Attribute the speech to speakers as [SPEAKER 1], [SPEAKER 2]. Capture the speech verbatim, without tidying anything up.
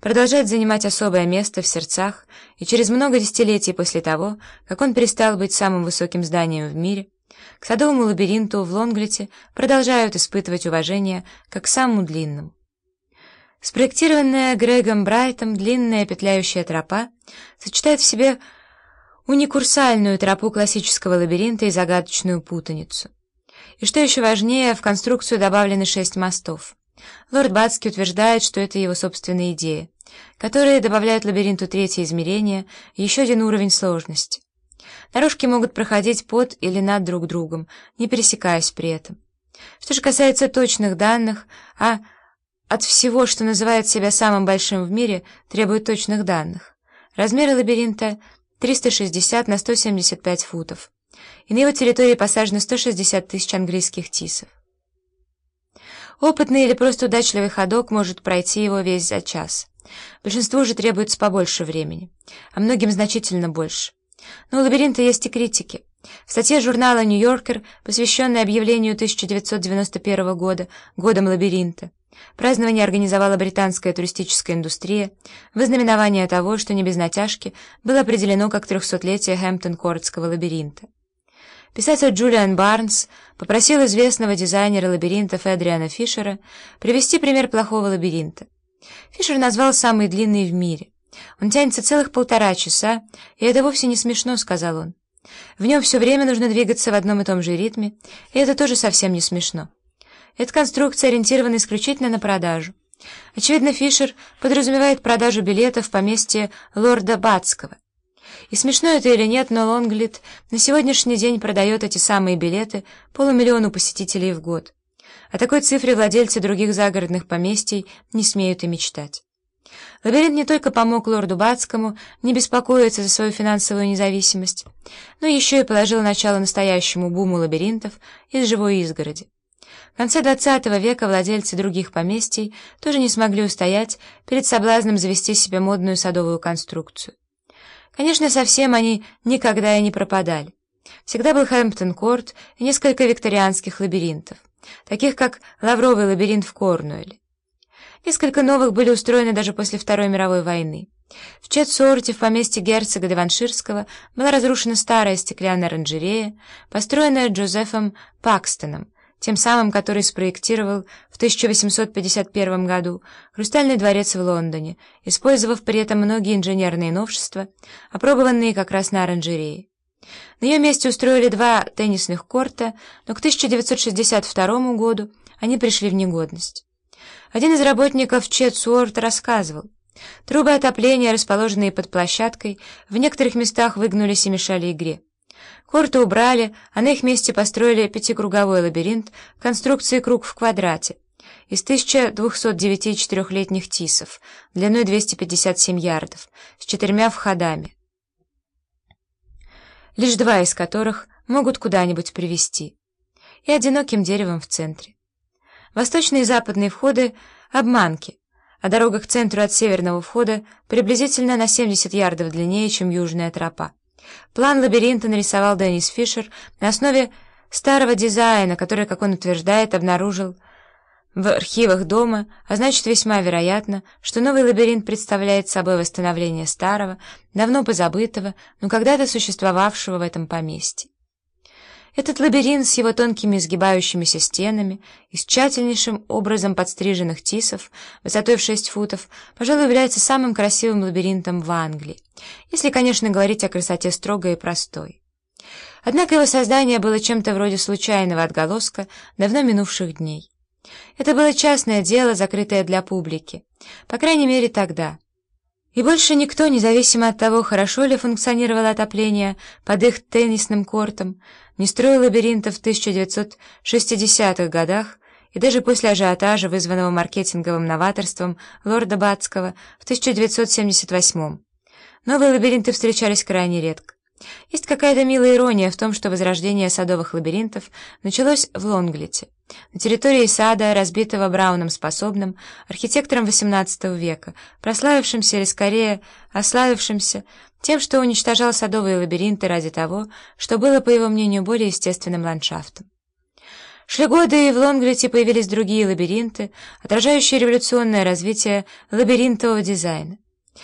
[SPEAKER 1] продолжает занимать особое место в сердцах, и через много десятилетий после того, как он перестал быть самым высоким зданием в мире, к садовому лабиринту в Лонглите продолжают испытывать уважение как к самому длинному. Спроектированная Грегом Брайтом длинная петляющая тропа сочетает в себе уникурсальную тропу классического лабиринта и загадочную путаницу. И что еще важнее, в конструкцию добавлены шесть мостов. Лорд Батский утверждает, что это его собственная идея, которые добавляют лабиринту третье измерение и еще один уровень сложности. Дорожки могут проходить под или над друг другом, не пересекаясь при этом. Что же касается точных данных, а от всего, что называет себя самым большим в мире, требует точных данных. Размеры лабиринта триста шестьдесят на сто семьдесят пять футов, и на его территории посажено сто шестьдесят тысяч английских тисов. Опытный или просто удачливый ходок может пройти его весь за час. Большинству же требуется побольше времени, а многим значительно больше. Но у лабиринта есть и критики. В статье журнала «Нью-Йоркер», посвященной объявлению тысяча девятьсот девяносто первого года годом лабиринта, празднование организовала британская туристическая индустрия в ознаменование того, что не без натяжки было определено как трехсотлетие Хэмптон-Кортского лабиринта. Писатель Джулиан Барнс попросил известного дизайнера лабиринтов Эдриана Фишера привести пример плохого лабиринта. Фишер назвал самый длинный в мире. Он тянется целых полтора часа, и это вовсе не смешно, сказал он. В нем все время нужно двигаться в одном и том же ритме, и это тоже совсем не смешно. Эта конструкция ориентирована исключительно на продажу. Очевидно, Фишер подразумевает продажу билетов в поместье лорда Батского. И смешно это или нет, но Лонглит на сегодняшний день продает эти самые билеты полумиллиону посетителей в год. О такой цифре владельцы других загородных поместий не смеют и мечтать. Лабиринт не только помог лорду Батскому не беспокоиться за свою финансовую независимость, но еще и положил начало настоящему буму лабиринтов из живой изгороди. В конце двадцатого века владельцы других поместий тоже не смогли устоять перед соблазном завести себе модную садовую конструкцию. Конечно, совсем они никогда и не пропадали. Всегда был Хэмптон-Корт и несколько викторианских лабиринтов, таких как Лавровый лабиринт в Корнуэлле. Несколько новых были устроены даже после Второй мировой войны. В Четсуорте, в поместье герцога Деванширского, была разрушена старая стеклянная оранжерея, построенная Джозефом Пакстоном, тем самым, который спроектировал в тысяча восемьсот пятьдесят первом году Хрустальный дворец в Лондоне, использовав при этом многие инженерные новшества, опробованные как раз на оранжерее. На ее месте устроили два теннисных корта, но к тысяча девятьсот шестьдесят второму году они пришли в негодность. Один из работников Четсуорта рассказывал: трубы отопления, расположенные под площадкой, в некоторых местах выгнулись и мешали игре. Корты убрали, а на их месте построили пятикруговой лабиринт в конструкции круг в квадрате из тысяча двухсот девяти четырехлетних тисов, длиной двести пятьдесят семь ярдов, с четырьмя входами, лишь два из которых могут куда-нибудь привести, и одиноким деревом в центре. Восточные и западные входы — обманки, а дорога к центру от северного входа приблизительно на семьдесят ярдов длиннее, чем южная тропа. План лабиринта нарисовал Деннис Фишер на основе старого дизайна, который, как он утверждает, обнаружил в архивах дома, а значит, весьма вероятно, что новый лабиринт представляет собой восстановление старого, давно позабытого, но когда-то существовавшего в этом поместье. Этот лабиринт с его тонкими изгибающимися стенами и с тщательнейшим образом подстриженных тисов высотой в шесть футов, пожалуй, является самым красивым лабиринтом в Англии, если, конечно, говорить о красоте строгой и простой. Однако его создание было чем-то вроде случайного отголоска давно минувших дней. Это было частное дело, закрытое для публики, по крайней мере тогда. И больше никто, независимо от того, хорошо ли функционировало отопление под их теннисным кортом, не строил лабиринтов в тысяча девятьсот шестидесятых годах и даже после ажиотажа, вызванного маркетинговым новаторством лорда Батского в тысяча девятьсот семьдесят восьмом. Новые лабиринты встречались крайне редко. Есть какая-то милая ирония в том, что возрождение садовых лабиринтов началось в Лонглите, на территории сада, разбитого Брауном Способным, архитектором восемнадцатого века, прославившимся или скорее ославившимся тем, что уничтожал садовые лабиринты ради того, что было, по его мнению, более естественным ландшафтом. Шли годы, и в Лонглите появились другие лабиринты, отражающие революционное развитие лабиринтового дизайна.